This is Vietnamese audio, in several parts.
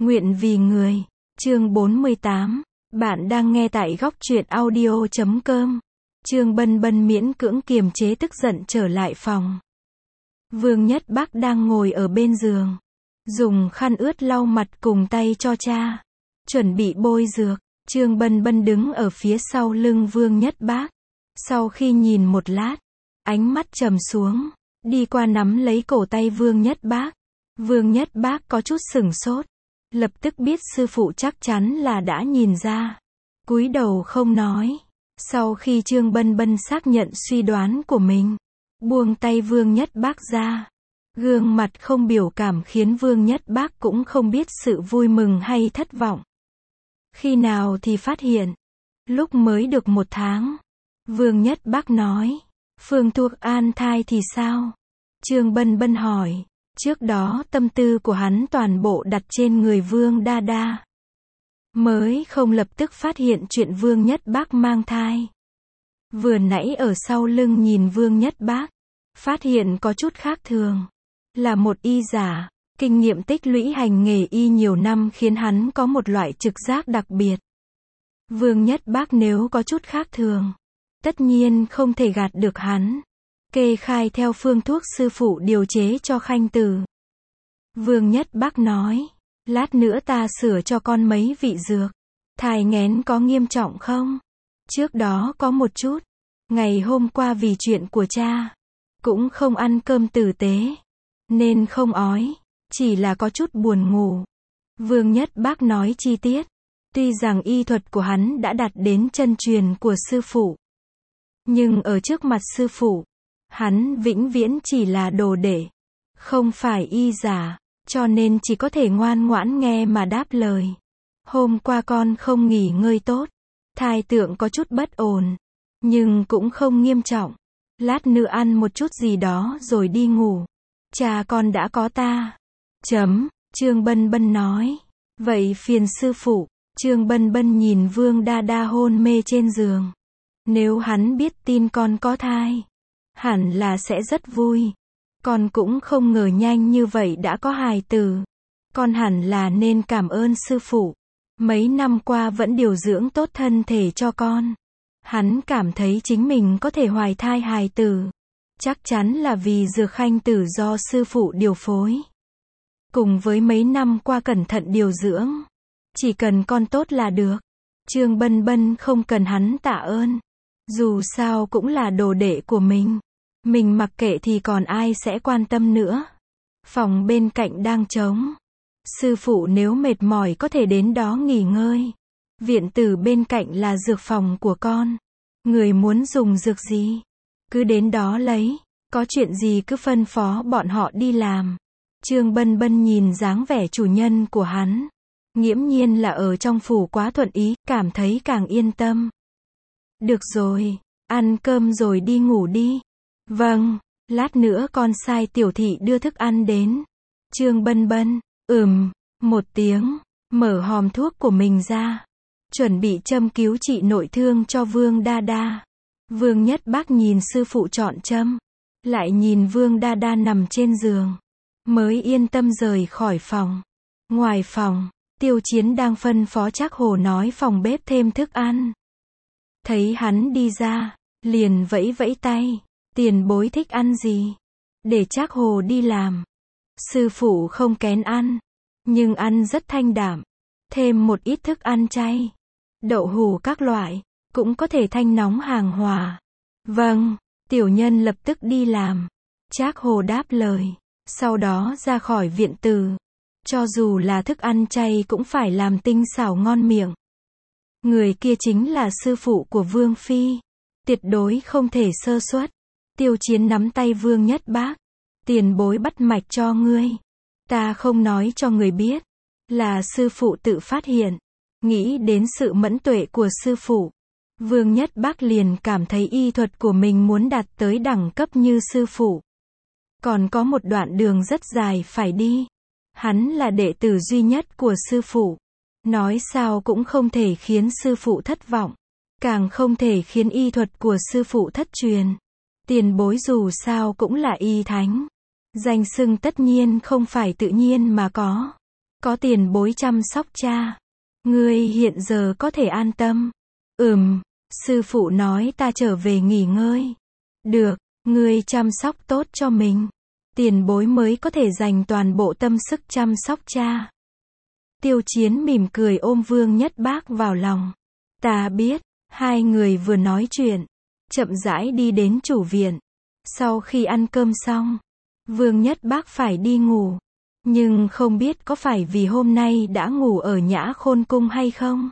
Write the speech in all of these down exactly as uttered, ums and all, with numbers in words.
Nguyện vì người. Chương bốn mươi tám. Bạn đang nghe tại góc truyện audio chấm com. Trương Bân Bân miễn cưỡng kiềm chế tức giận trở lại phòng. Vương Nhất Bác đang ngồi ở bên giường, dùng khăn ướt lau mặt cùng tay cho cha, chuẩn bị bôi dược. Trương Bân Bân đứng ở phía sau lưng Vương Nhất Bác. Sau khi nhìn một lát, ánh mắt trầm xuống, đi qua nắm lấy cổ tay Vương Nhất Bác. Vương Nhất Bác có chút sửng sốt, lập tức biết sư phụ chắc chắn là đã nhìn ra, cúi đầu không nói. Sau khi Trương Bân Bân xác nhận suy đoán của mình, buông tay Vương Nhất Bác ra, gương mặt không biểu cảm khiến Vương Nhất Bác cũng không biết sự vui mừng hay thất vọng. Khi nào thì phát hiện? Lúc mới được một tháng. Vương Nhất Bác nói. Phương Thuốc An thai thì sao? Trương Bân Bân hỏi. Trước đó tâm tư của hắn toàn bộ đặt trên người Vương Đa Đa, mới không lập tức phát hiện chuyện Vương Nhất Bác mang thai. Vừa nãy ở sau lưng nhìn Vương Nhất Bác, phát hiện có chút khác thường. Là một y giả, kinh nghiệm tích lũy hành nghề y nhiều năm khiến hắn có một loại trực giác đặc biệt. Vương Nhất Bác nếu có chút khác thường, tất nhiên không thể gạt được hắn. Kê khai theo phương thuốc sư phụ điều chế cho Khanh Tử. Vương Nhất Bác nói, lát nữa ta sửa cho con mấy vị dược. Thai nghén có nghiêm trọng không? Trước đó có một chút. Ngày hôm qua vì chuyện của cha, cũng không ăn cơm tử tế, nên không ói, chỉ là có chút buồn ngủ. Vương Nhất Bác nói chi tiết. Tuy rằng y thuật của hắn đã đạt đến chân truyền của sư phụ, nhưng ở trước mặt sư phụ, hắn vĩnh viễn chỉ là đồ đệ, không phải y giả, cho nên chỉ có thể ngoan ngoãn nghe mà đáp lời. Hôm qua con không nghỉ ngơi tốt, thai tượng có chút bất ổn, nhưng cũng không nghiêm trọng. Lát nữa ăn một chút gì đó rồi đi ngủ. Cha con đã có ta. Chấm, Trương Bân Bân nói. Vậy phiền sư phụ. Trương Bân Bân nhìn Vương Đa Đa hôn mê trên giường. Nếu hắn biết tin con có thai, hẳn là sẽ rất vui. Con cũng không ngờ nhanh như vậy đã có hài tử. Con hẳn là nên cảm ơn sư phụ. Mấy năm qua vẫn điều dưỡng tốt thân thể cho con. Hắn cảm thấy chính mình có thể hoài thai hài tử, chắc chắn là vì dược Khanh Tử do sư phụ điều phối. Cùng với mấy năm qua cẩn thận điều dưỡng, chỉ cần con tốt là được. Trương Bân Bân không cần hắn tạ ơn. Dù sao cũng là đồ đệ của mình. Mình mặc kệ thì còn ai sẽ quan tâm nữa. Phòng bên cạnh đang trống. Sư phụ nếu mệt mỏi có thể đến đó nghỉ ngơi. Viện tử bên cạnh là dược phòng của con. Người muốn dùng dược gì, cứ đến đó lấy. Có chuyện gì cứ phân phó bọn họ đi làm. Trương Bân Bân nhìn dáng vẻ chủ nhân của hắn, nghiễm nhiên là ở trong phủ quá thuận ý, cảm thấy càng yên tâm. Được rồi, ăn cơm rồi đi ngủ đi. Vâng, lát nữa con sai tiểu thị đưa thức ăn đến. Trương Bân Bân, ừm, một tiếng, mở hòm thuốc của mình ra, chuẩn bị châm cứu trị nội thương cho Vương Đa Đa. Vương Nhất Bác nhìn sư phụ chọn châm, lại nhìn Vương Đa Đa nằm trên giường, mới yên tâm rời khỏi phòng. Ngoài phòng, Tiêu Chiến đang phân phó Trác Hồ nói phòng bếp thêm thức ăn. Thấy hắn đi ra, liền vẫy vẫy tay. Tiền bối thích ăn gì? Để Trác Hồ đi làm. Sư phụ không kén ăn, nhưng ăn rất thanh đạm. Thêm một ít thức ăn chay, đậu hũ các loại, cũng có thể thanh nóng hàng hòa. Vâng, tiểu nhân lập tức đi làm. Trác Hồ đáp lời, sau đó ra khỏi viện tử. Cho dù là thức ăn chay cũng phải làm tinh xảo ngon miệng. Người kia chính là sư phụ của Vương Phi, tuyệt đối không thể sơ suất. Tiêu Chiến nắm tay Vương Nhất Bác. Tiền bối bắt mạch cho ngươi. Ta không nói cho người biết, là sư phụ tự phát hiện. Nghĩ đến sự mẫn tuệ của sư phụ, Vương Nhất Bác liền cảm thấy y thuật của mình muốn đạt tới đẳng cấp như sư phụ. Còn có một đoạn đường rất dài phải đi. Hắn là đệ tử duy nhất của sư phụ. Nói sao cũng không thể khiến sư phụ thất vọng. Càng không thể khiến y thuật của sư phụ thất truyền. Tiền bối dù sao cũng là y thánh. Danh xưng tất nhiên không phải tự nhiên mà có. có tiền bối chăm sóc cha. Ngươi hiện giờ có thể an tâm. Ừm, sư phụ nói ta trở về nghỉ ngơi. Được, ngươi chăm sóc tốt cho mình. Tiền bối mới có thể dành toàn bộ tâm sức chăm sóc cha. Tiêu Chiến mỉm cười ôm Vương Nhất Bác vào lòng. Ta biết, hai người vừa nói chuyện, chậm rãi đi đến chủ viện. Sau khi ăn cơm xong, Vương Nhất Bác phải đi ngủ. Nhưng không biết có phải vì hôm nay đã ngủ ở Nhã Khôn Cung hay không?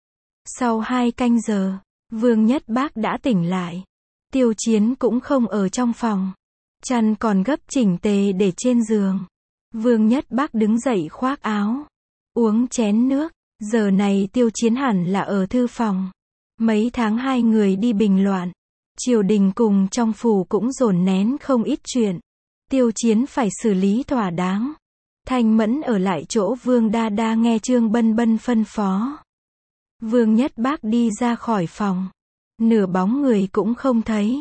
Sau hai canh giờ, Vương Nhất Bác đã tỉnh lại. Tiêu Chiến cũng không ở trong phòng. Chăn còn gấp chỉnh tề để trên giường. Vương Nhất Bác đứng dậy khoác áo, uống chén nước. Giờ này Tiêu Chiến hẳn là ở thư phòng. Mấy tháng hai người đi bình loạn, triều đình cùng trong phủ cũng dồn nén không ít chuyện. Tiêu Chiến phải xử lý thỏa đáng. Thanh Mẫn ở lại chỗ Vương Đa Đa nghe Trương Bân Bân phân phó. Vương Nhất Bác đi ra khỏi phòng. Nửa bóng người cũng không thấy.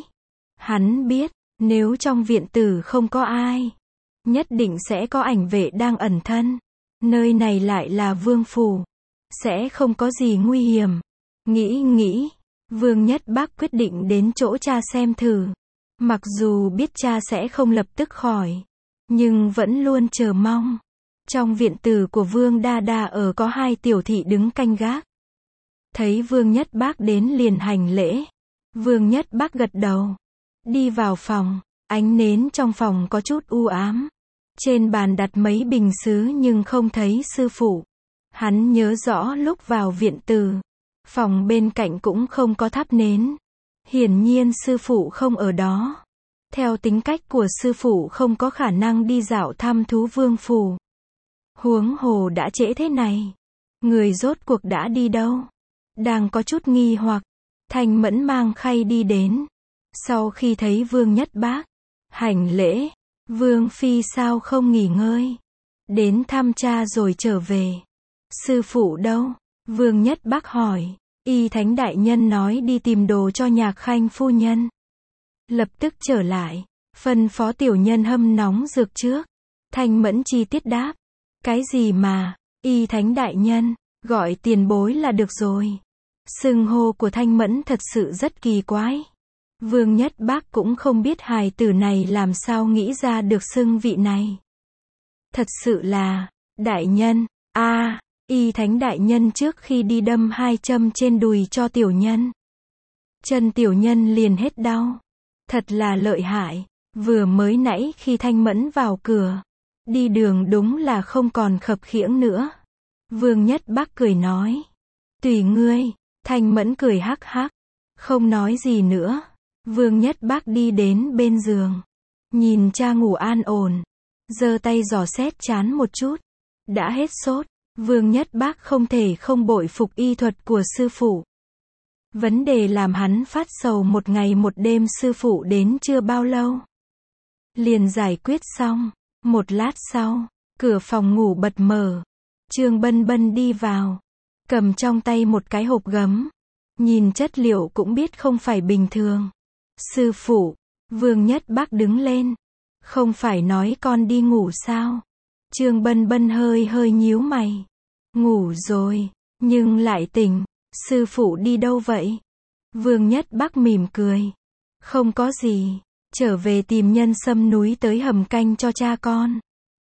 Hắn biết, nếu trong viện tử không có ai, nhất định sẽ có ảnh vệ đang ẩn thân. Nơi này lại là vương phủ, sẽ không có gì nguy hiểm. Nghĩ nghĩ, Vương Nhất Bác quyết định đến chỗ cha xem thử. Mặc dù biết cha sẽ không lập tức khỏi, nhưng vẫn luôn chờ mong. Trong viện tử của Vương Đa Đa ở có hai tiểu thị đứng canh gác. Thấy Vương Nhất Bác đến liền hành lễ. Vương Nhất Bác gật đầu. Đi vào phòng, ánh nến trong phòng có chút u ám. Trên bàn đặt mấy bình sứ nhưng không thấy sư phụ. Hắn nhớ rõ lúc vào viện tử, phòng bên cạnh cũng không có thắp nến. Hiển nhiên sư phụ không ở đó. Theo tính cách của sư phụ không có khả năng đi dạo thăm thú vương phủ. Huống hồ đã trễ thế này, người rốt cuộc đã đi đâu? Đang có chút nghi hoặc, Thanh Mẫn mang khay đi đến. Sau khi thấy Vương Nhất Bác, hành lễ, Vương Phi sao không nghỉ ngơi? Đến thăm cha rồi trở về. Sư phụ đâu? Vương Nhất Bác hỏi. Y Thánh đại nhân nói đi tìm đồ cho Nhạc Khanh phu nhân. Lập tức trở lại, phân phó tiểu nhân hâm nóng dược trước. Thanh Mẫn chi tiết đáp. Cái gì mà, Y Thánh đại nhân, gọi tiền bối là được rồi. Xưng hô của Thanh Mẫn thật sự rất kỳ quái. Vương Nhất Bác cũng không biết hài tử này làm sao nghĩ ra được xưng vị này. Thật sự là, đại nhân, a à, Y Thánh đại nhân trước khi đi đâm hai châm trên đùi cho tiểu nhân. Chân tiểu nhân liền hết đau. Thật là lợi hại. Vừa mới nãy khi Thanh Mẫn vào cửa, đi đường đúng là không còn khập khiễng nữa. Vương Nhất Bác cười nói. Tùy ngươi. Thanh Mẫn cười hắc hắc. Không nói gì nữa. Vương Nhất Bác đi đến bên giường. Nhìn cha ngủ an ổn. Giơ tay dò xét chán một chút. Đã hết sốt. Vương Nhất Bác không thể không bội phục y thuật của sư phụ. Vấn đề làm hắn phát sầu một ngày một đêm sư phụ đến chưa bao lâu. Liền giải quyết xong. Một lát sau, cửa phòng ngủ bật mở. Trương Bân Bân đi vào. Cầm trong tay một cái hộp gấm. Nhìn chất liệu cũng biết không phải bình thường. Sư phụ, Vương Nhất Bác đứng lên. Không phải nói con đi ngủ sao? Trương Bân Bân hơi hơi nhíu mày. Ngủ rồi, nhưng lại tỉnh. Sư phụ đi đâu vậy? Vương Nhất Bác mỉm cười. Không có gì, trở về tìm Nhân Sâm núi tới hầm canh cho cha con.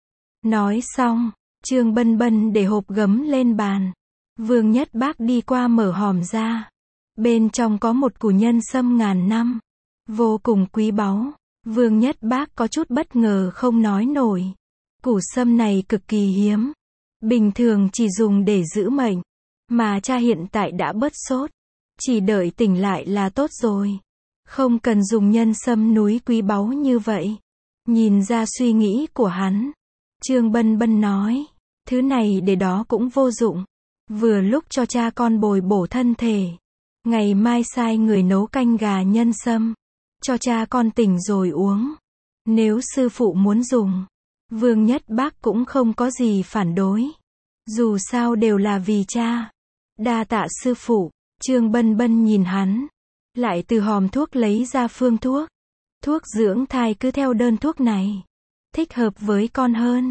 Nói xong, Trương Bân Bân để hộp gấm lên bàn. Vương Nhất Bác đi qua mở hòm ra. Bên trong có một củ nhân sâm ngàn năm. Vô cùng quý báu. Vương Nhất Bác có chút bất ngờ không nói nổi. Củ sâm này cực kỳ hiếm. Bình thường chỉ dùng để giữ mệnh. Mà cha hiện tại đã bớt sốt. Chỉ đợi tỉnh lại là tốt rồi. Không cần dùng nhân sâm núi quý báu như vậy. Nhìn ra suy nghĩ của hắn. Trương Bân Bân nói. Thứ này để đó cũng vô dụng. Vừa lúc cho cha con bồi bổ thân thể. Ngày mai sai người nấu canh gà nhân sâm. Cho cha con tỉnh rồi uống. Nếu sư phụ muốn dùng. Vương Nhất Bác cũng không có gì phản đối. Dù sao đều là vì cha. Đa tạ sư phụ. Trương Bân Bân nhìn hắn. Lại từ hòm thuốc lấy ra phương thuốc. Thuốc dưỡng thai cứ theo đơn thuốc này. Thích hợp với con hơn.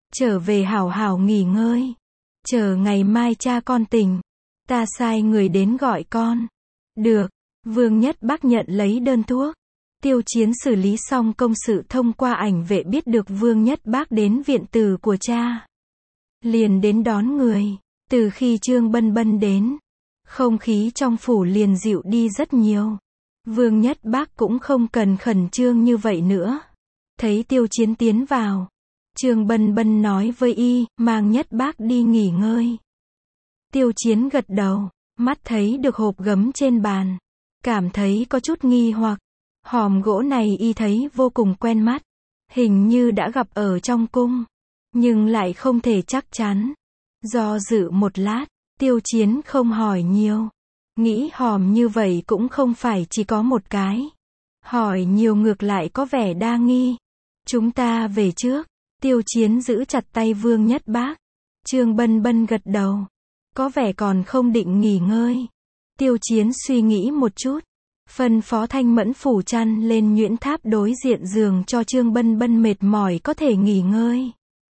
trở về hảo hảo nghỉ ngơi. Chờ ngày mai cha con tỉnh, ta sai người đến gọi con. Được, Vương Nhất Bác nhận lấy đơn thuốc. Tiêu Chiến xử lý xong công sự thông qua ảnh vệ biết được Vương Nhất Bác đến viện tử của cha. Liền đến đón người. Từ khi Trương Bân Bân đến, không khí trong phủ liền dịu đi rất nhiều. Vương Nhất Bác cũng không cần khẩn trương như vậy nữa. Thấy Tiêu Chiến tiến vào, Trương Bân Bân nói với y, mang Nhất Bác đi nghỉ ngơi. Tiêu Chiến gật đầu, mắt thấy được hộp gấm trên bàn, cảm thấy có chút nghi hoặc. Hòm gỗ này y thấy vô cùng quen mắt, hình như đã gặp ở trong cung, nhưng lại không thể chắc chắn. Do dự một lát, Tiêu Chiến không hỏi nhiều. Nghĩ hòm như vậy cũng không phải chỉ có một cái. Hỏi nhiều ngược lại có vẻ đa nghi. Chúng ta về trước. Tiêu Chiến giữ chặt tay Vương Nhất Bác. Trương Bân Bân gật đầu. Có vẻ còn không định nghỉ ngơi. Tiêu Chiến suy nghĩ một chút. Phân phó Thanh Mẫn phủ chăn lên nhuyễn tháp đối diện giường cho Trương Bân Bân mệt mỏi có thể nghỉ ngơi.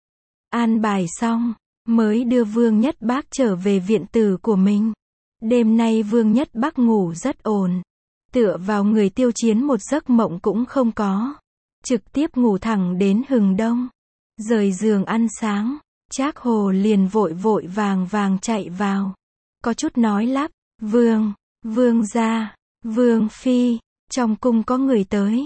An bài xong, mới đưa Vương Nhất Bác trở về viện tử của mình. Đêm nay Vương Nhất Bác ngủ rất ổn. Tựa vào người Tiêu Chiến một giấc mộng cũng không có. Trực tiếp ngủ thẳng đến hừng đông. Rời giường ăn sáng, Trác Hồ liền vội vội vàng vàng chạy vào. Có chút nói lắp, Vương, Vương gia, Vương phi, trong cung có người tới.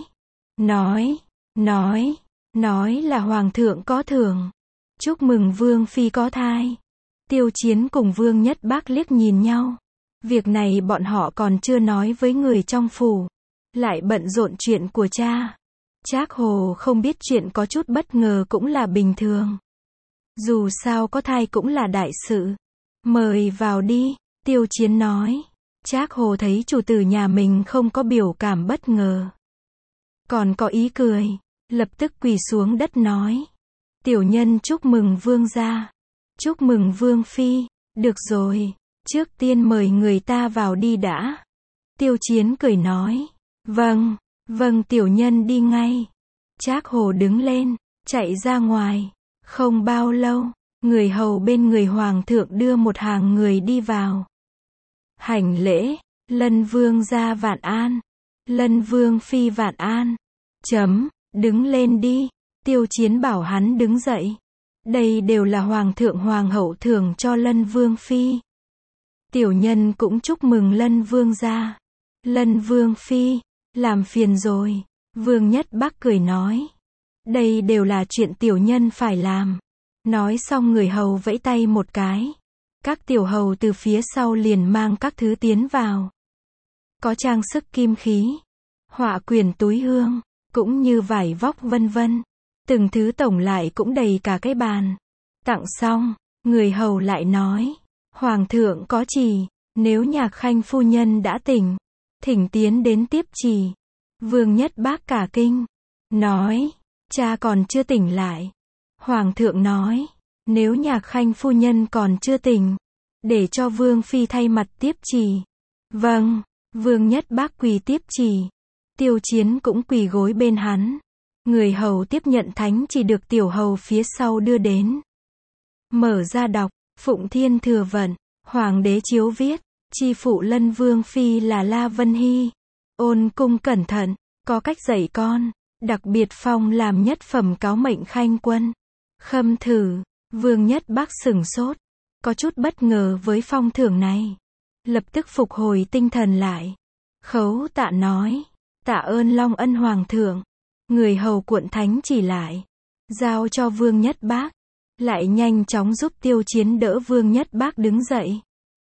Nói, nói, nói là Hoàng thượng có thưởng. Chúc mừng Vương phi có thai. Tiêu Chiến cùng Vương Nhất Bác liếc nhìn nhau. Việc này bọn họ còn chưa nói với người trong phủ. Lại bận rộn chuyện của cha. Trác Hồ không biết chuyện có chút bất ngờ cũng là bình thường. Dù sao có thai cũng là đại sự. Mời vào đi, Tiêu Chiến nói. Trác Hồ thấy chủ tử nhà mình không có biểu cảm bất ngờ. Còn có ý cười. Lập tức quỳ xuống đất nói. Tiểu nhân chúc mừng Vương gia. Chúc mừng Vương phi. Được rồi. Trước tiên mời người ta vào đi đã. Tiêu Chiến cười nói. Vâng, vâng tiểu nhân đi ngay. Trác Hồ đứng lên, chạy ra ngoài. Không bao lâu, người hầu bên người Hoàng thượng đưa một hàng người đi vào. Hành lễ, Lân Vương gia vạn an. Lân Vương phi vạn an. Chấm, đứng lên đi. Tiêu Chiến bảo hắn đứng dậy. Đây đều là Hoàng thượng Hoàng hậu thưởng cho Lân Vương phi. Tiểu nhân cũng chúc mừng Lân Vương gia. Lân Vương phi, làm phiền rồi. Vương Nhất Bác cười nói. Đây đều là chuyện tiểu nhân phải làm. Nói xong người hầu vẫy tay một cái. Các tiểu hầu từ phía sau liền mang các thứ tiến vào. Có trang sức kim khí, họa quyển túi hương, cũng như vải vóc vân vân. Từng thứ tổng lại cũng đầy cả cái bàn. Tặng xong, người hầu lại nói. Hoàng thượng có chỉ, nếu Nhạc Khanh phu nhân đã tỉnh, thỉnh tiến đến tiếp chỉ. Vương Nhất Bác cả kinh, nói, cha còn chưa tỉnh lại. Hoàng thượng nói, nếu Nhạc Khanh phu nhân còn chưa tỉnh, để cho Vương phi thay mặt tiếp chỉ. Vâng, Vương Nhất Bác quỳ tiếp chỉ. Tiêu Chiến cũng quỳ gối bên hắn. Người hầu tiếp nhận thánh chỉ được tiểu hầu phía sau đưa đến. Mở ra đọc. Phụng Thiên Thừa Vận, Hoàng đế chiếu viết, chi phụ Lân Vương phi là La Vân Hy. Ôn cung cẩn thận, có cách dạy con, đặc biệt phong làm nhất phẩm cáo mệnh khanh quân. Khâm thử, Vương Nhất Bác sửng sốt, có chút bất ngờ với phong thưởng này. Lập tức phục hồi tinh thần lại. Khấu tạ nói, tạ ơn long ân Hoàng thượng. Người hầu cuộn thánh chỉ lại, giao cho Vương Nhất Bác. Lại nhanh chóng giúp Tiêu Chiến đỡ Vương Nhất Bác đứng dậy.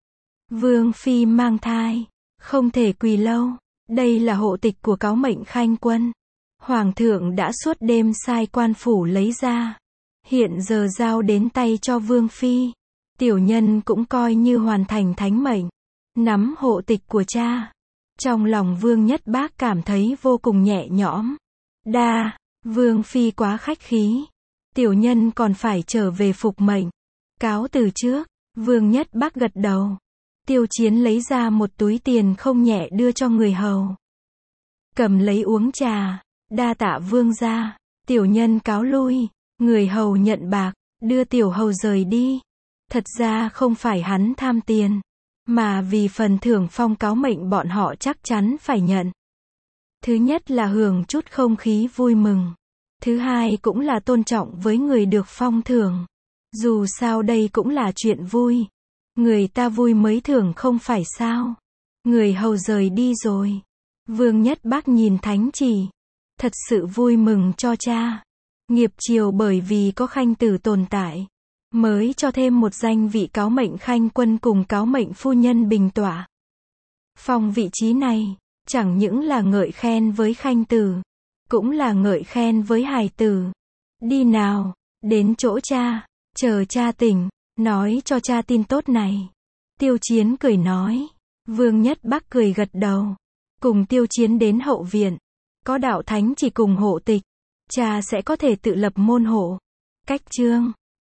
Vương phi mang thai, không thể quỳ lâu. Đây là hộ tịch của cáo mệnh khanh quân. Hoàng thượng đã suốt đêm sai quan phủ lấy ra. Hiện giờ giao đến tay cho Vương phi. Tiểu nhân cũng coi như hoàn thành thánh mệnh. Nắm hộ tịch của cha. Trong lòng Vương Nhất Bác cảm thấy vô cùng nhẹ nhõm. Đa, Vương phi quá khách khí. Tiểu nhân còn phải trở về phục mệnh. Cáo từ trước. Vương Nhất Bác gật đầu. Tiêu Chiến lấy ra một túi tiền không nhẹ đưa cho người hầu. Cầm lấy uống trà. Đa tạ vương gia. Tiểu nhân cáo lui. Người hầu nhận bạc. đưa tiểu hầu rời đi. Thật ra không phải hắn tham tiền, mà vì phần thưởng phong cáo mệnh bọn họ chắc chắn phải nhận. Thứ nhất là hưởng chút không khí vui mừng. Thứ hai cũng là tôn trọng với người được phong thưởng. Dù sao đây cũng là chuyện vui. Người ta vui mới thưởng không phải sao. Người hầu rời đi rồi. Vương Nhất Bác nhìn thánh chỉ. Thật sự vui mừng cho cha. Nghiệp triều bởi vì có khanh tử tồn tại, mới cho thêm một danh vị cáo mệnh khanh quân cùng cáo mệnh phu nhân bình tọa. Phong vị trí này, chẳng những là ngợi khen với khanh tử, cũng là ngợi khen với hài tử. Đi nào, đến chỗ cha, chờ cha tỉnh, nói cho cha tin tốt này. Tiêu Chiến cười nói. Vương Nhất Bác cười gật đầu. Cùng Tiêu Chiến đến hậu viện. Có đạo thánh chỉ cùng hộ tịch, cha sẽ có thể tự lập môn hộ. Cách chương